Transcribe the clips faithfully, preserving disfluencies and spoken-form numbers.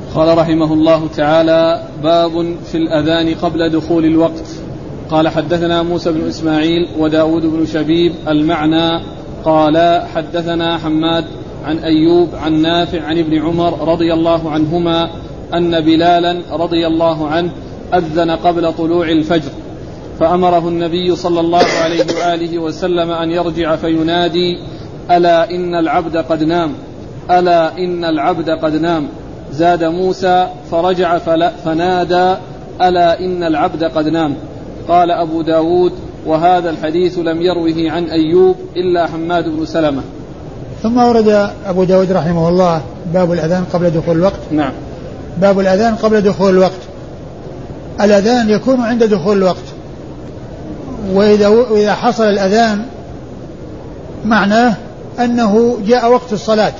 قال رحمه الله تعالى: باب في الأذان قبل دخول الوقت. قال: حدثنا موسى بن إسماعيل وداود بن شبيب المعنى. قال: حدثنا حماد عن أيوب عن نافع عن ابن عمر رضي الله عنهما أن بلالا رضي الله عنه أذن قبل طلوع الفجر، فأمره النبي صلى الله عليه وآله وسلم أن يرجع فينادي: ألا إن العبد قد نام، ألا إن العبد قد نام. زاد موسى: فرجع فنادى: ألا إن العبد قد نام. قال أبو داود: وهذا الحديث لم يروه عن أيوب إلا حماد بن سلمة. ثم ورد أبو داود رحمه الله باب الأذان قبل دخول الوقت. نعم. باب الأذان قبل دخول الوقت. الأذان يكون عند دخول الوقت، وإذا, وإذا حصل الأذان معناه أنه جاء وقت الصلاة،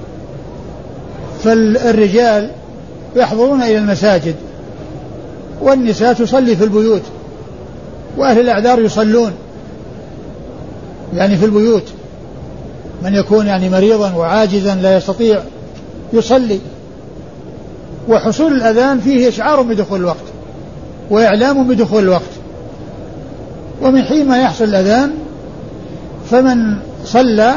فالرجال يحضرون إلى المساجد والنساء تصلي في البيوت، وأهل الأعذار يصلون يعني في البيوت، من يكون يعني مريضا وعاجزا لا يستطيع يصلي. وحصول الأذان فيه إشعار بدخول الوقت وإعلام بدخول الوقت. ومن حين ما يحصل الأذان فمن صلى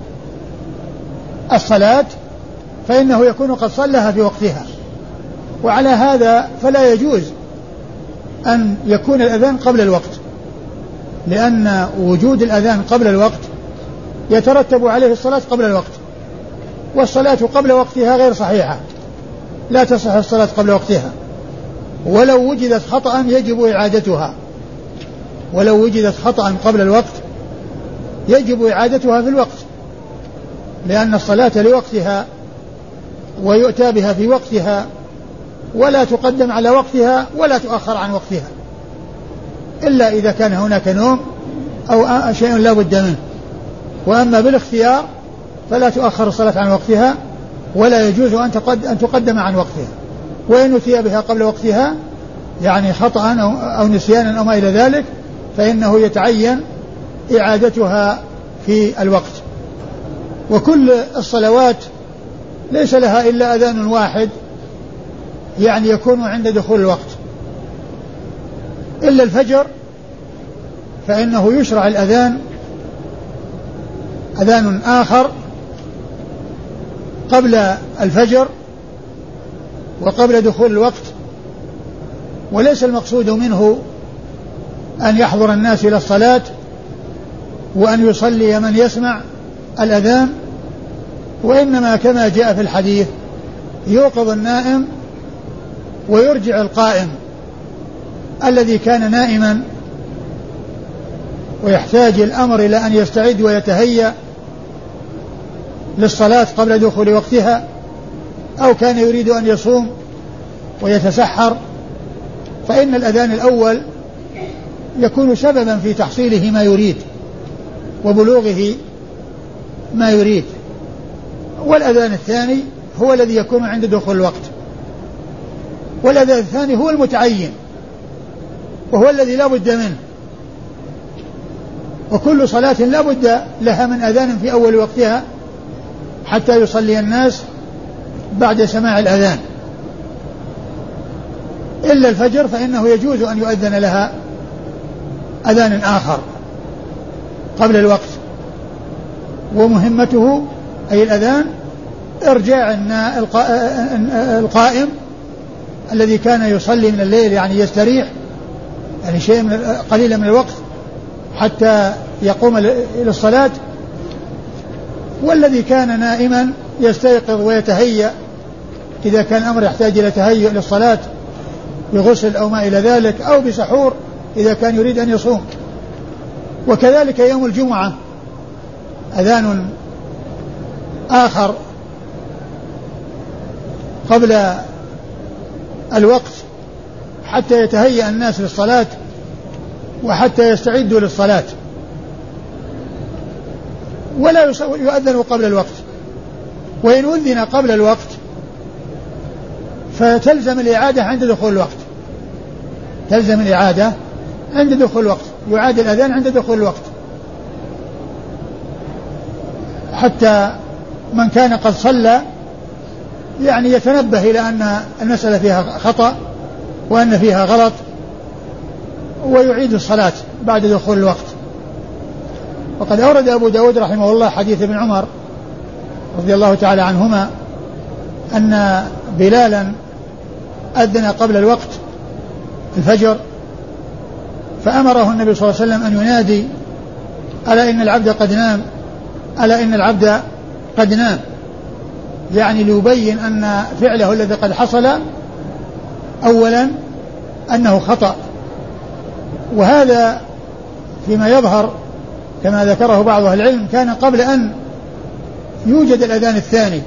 الصلاة فإنه يكون قد صلىها في وقتها. وعلى هذا فلا يجوز أن يكون الأذان قبل الوقت، لأن وجود الأذان قبل الوقت يترتب عليه الصلاة قبل الوقت، والصلاة قبل وقتها غير صحيحة، لا تصح الصلاة قبل وقتها، ولو وجدت خطأ يجب إعادتها، ولو وجدت خطأ قبل الوقت يجب إعادتها في الوقت، لأن الصلاة لوقتها ويؤتى بها في وقتها، ولا تقدم على وقتها ولا تؤخر عن وقتها، إلا إذا كان هناك نوم أو شيء لا بد منه. وأما بالاختيار فلا تؤخر الصلاة عن وقتها، ولا يجوز أن تقدم عن وقتها. وإن أتي بها قبل وقتها يعني خطأ أو نسيانا أو ما إلى ذلك فإنه يتعين إعادتها في الوقت. وكل الصلوات ليس لها إلا أذان واحد يعني يكون عند دخول الوقت، إلا الفجر فإنه يشرع الأذان أذان آخر قبل الفجر وقبل دخول الوقت، وليس المقصود منه أن يحضر الناس إلى الصلاة وأن يصلي من يسمع الأذان، وإنما كما جاء في الحديث يوقظ النائم ويرجع القائم الذي كان نائما ويحتاج الأمر إلى أن يستعد ويتهيأ للصلاة قبل دخول وقتها، أو كان يريد أن يصوم ويتسحر، فإن الأذان الأول يكون سببا في تحصيله ما يريد وبلوغه ما يريد، والأذان الثاني هو الذي يكون عند دخول الوقت، والأذان الثاني هو المتعين وهو الذي لا بد منه. وكل صلاة لا بد لها من أذان في أول وقتها حتى يصلي الناس بعد سماع الأذان، إلا الفجر فإنه يجوز أن يؤذن لها أذان آخر قبل الوقت، ومهمته أي الأذان إرجاع القائم الذي كان يصلي من الليل يعني يستريح يعني شيء من قليلا من الوقت حتى يقوم إلى الصلاة، والذي كان نائما يستيقظ ويتهيأ إذا كان الأمر يحتاج إلى تهيؤ للصلاة بغسل أو ما إلى ذلك، أو بسحور إذا كان يريد أن يصوم. وكذلك يوم الجمعة أذان آخر قبل الوقت حتى يتهيأ الناس للصلاة وحتى يستعدوا للصلاة، ولا يؤذن قبل الوقت. وإن أذن قبل الوقت فتلزم الإعادة عند دخول الوقت، تلزم الإعادة عند دخول الوقت، يعاد الأذان عند دخول الوقت، حتى من كان قد صلى يعني يتنبه إلى أن المسألة فيها خطأ وأن فيها غلط ويعيد الصلاة بعد دخول الوقت. وقد أورد أبو داود رحمه الله حديث ابن عمر رضي الله تعالى عنهما أن بلالا أذن قبل الوقت الفجر فأمره النبي صلى الله عليه وسلم أن ينادي ألا إن العبد قد نام ألا إن العبد قد نام، يعني ليبين أن فعله الذي قد حصل أولا أنه خطأ، وهذا فيما يظهر كما ذكره بعض أهل العلم كان قبل أن يوجد الأذان الثاني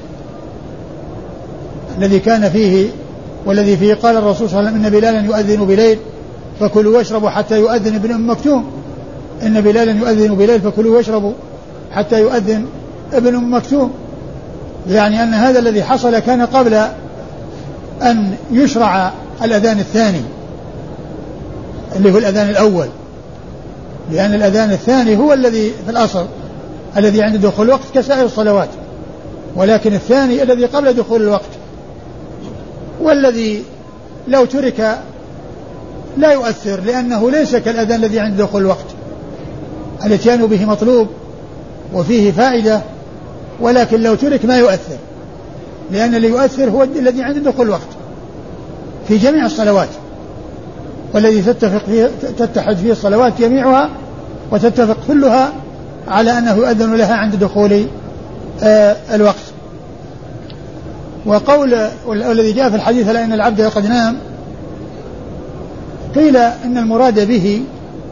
الذي كان فيه والذي فيه قال الرسول صلى الله عليه وسلم إن بلالا يؤذن بليل فكلوا واشربوا حتى يؤذن ابن أم مكتوم، إن بلالا يؤذن بليل فكلوا واشربوا حتى يؤذن ابن أم مكتوم، يعني أن هذا الذي حصل كان قبل أن يشرع الأذان الثاني اللي هو الأذان الأول، لأن الأذان الثاني هو الذي في الأصل الذي عند دخول الوقت كسائر الصلوات، ولكن الثاني الذي قبل دخول الوقت، والذي لو ترك لا يؤثر لأنه ليس كالأذان الذي عند دخول الوقت الاتيان به مطلوب وفيه فائدة، ولكن لو ترك ما يؤثر، لأن اللي يؤثر هو الذي عند دخول الوقت في جميع الصلوات، والذي تتفق فيه تتحد فيه الصلوات جميعها وتتفق كلها على أنه يؤذن لها عند دخول آه الوقت. وقول الذي جاء في الحديث لأن العبد قد نام قيل إن المراد به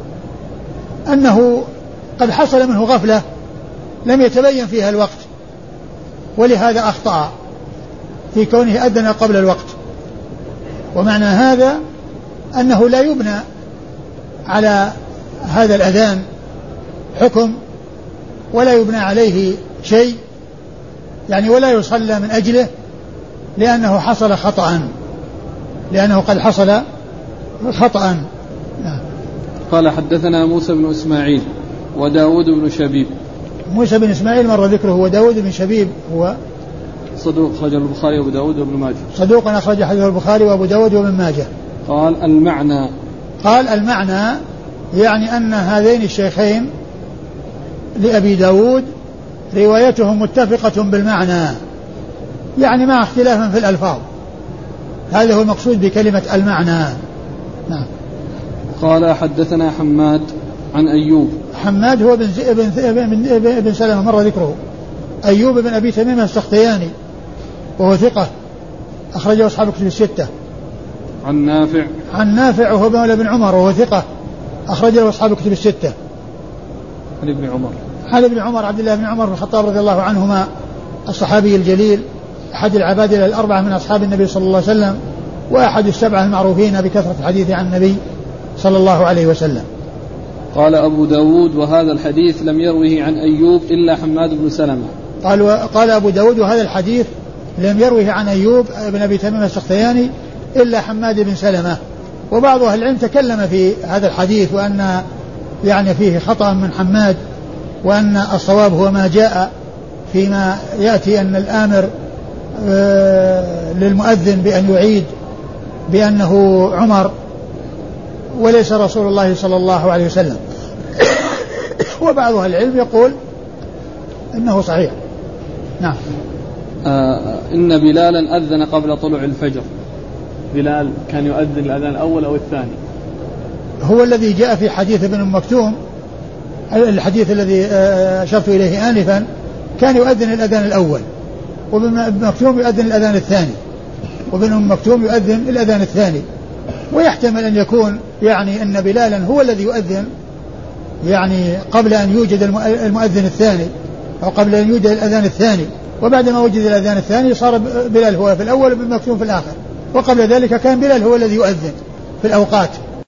أنه قد حصل منه غفلة لم يتبين فيها الوقت، ولهذا أخطأ في كونه أذن قبل الوقت. ومعنى هذا أنه لا يبنى على هذا الأذان حكم ولا يبنى عليه شيء، يعني ولا يصلى من أجله لأنه حصل خطأ، لأنه قد حصل خطأ. قال حدثنا موسى بن إسماعيل وداود بن شبيب. موسى بن إسماعيل مر ذكره، وداود بن شبيب هو صدوق أخرجه البخاري وأبو داود وابن ماجه. صدوق أخرج حديث البخاري وأبو داود وابن ماجه. قال المعنى قال المعنى يعني أن هذين الشيخين لأبي داود روايتهم متفقة بالمعنى، يعني مع اختلاف في الألفاظ، هذا هو المقصود بكلمة المعنى. نعم. قال حدثنا حماد عن أيوب. حماد هو بن, بن, بن, بن سلمة مر ذكره. أيوب بن أبي تميم السختياني وهو ثقة أخرجه أصحاب الكتب الستة. عن نافع. عن نافع وهو مولى بن عمر وهو ثقة أخرجه أصحاب الكتب الستة. عن ابن عمر. عن ابن عمر عبد الله بن عمر بن الخطاب رضي الله عنهما الصحابي الجليل أحد العبادلة الأربعة من أصحاب النبي صلى الله عليه وسلم، وأحد السبعة المعروفين بكثرة الحديث عن النبي صلى الله عليه وسلم. قال أبو داود وهذا الحديث لم يروه عن أيوب إلا حماد بن سلمة. قال, قال أبو داود وهذا الحديث لم يروه عن أيوب بن أبي تميم السختياني إلا حماد بن سلمة. وبعض أهل العلم تكلم في هذا الحديث وأن يعني فيه خطأ من حماد، وأن الصواب هو ما جاء فيما يأتي أن الآمر للمؤذن بأن يعيد بأنه عمر وليس رسول الله صلى الله عليه وسلم. وبعض أهل العلم يقول إنه صحيح. نعم. آه إن بلالا أذن قبل طلوع الفجر. بلال كان يؤذن الأذان الأول أو الثاني؟ هو الذي جاء في حديث ابن أم مكتوم، الحديث الذي أشرت إليه آنفا، كان يؤذن الأذان الأول، وابن مكتوم يؤذن الأذان الثاني، وابن أم مكتوم يؤذن الأذان الثاني. ويحتمل أن يكون يعني أن بلالا هو الذي يؤذن يعني قبل أن يوجد المؤذن الثاني، أو قبل أن يوجد الأذان الثاني، وبعد ما وجد الأذان الثاني صار بلال هو في الأول وابن مكتوم في الآخر، وقبل ذلك كان بلال هو الذي يؤذن في الأوقات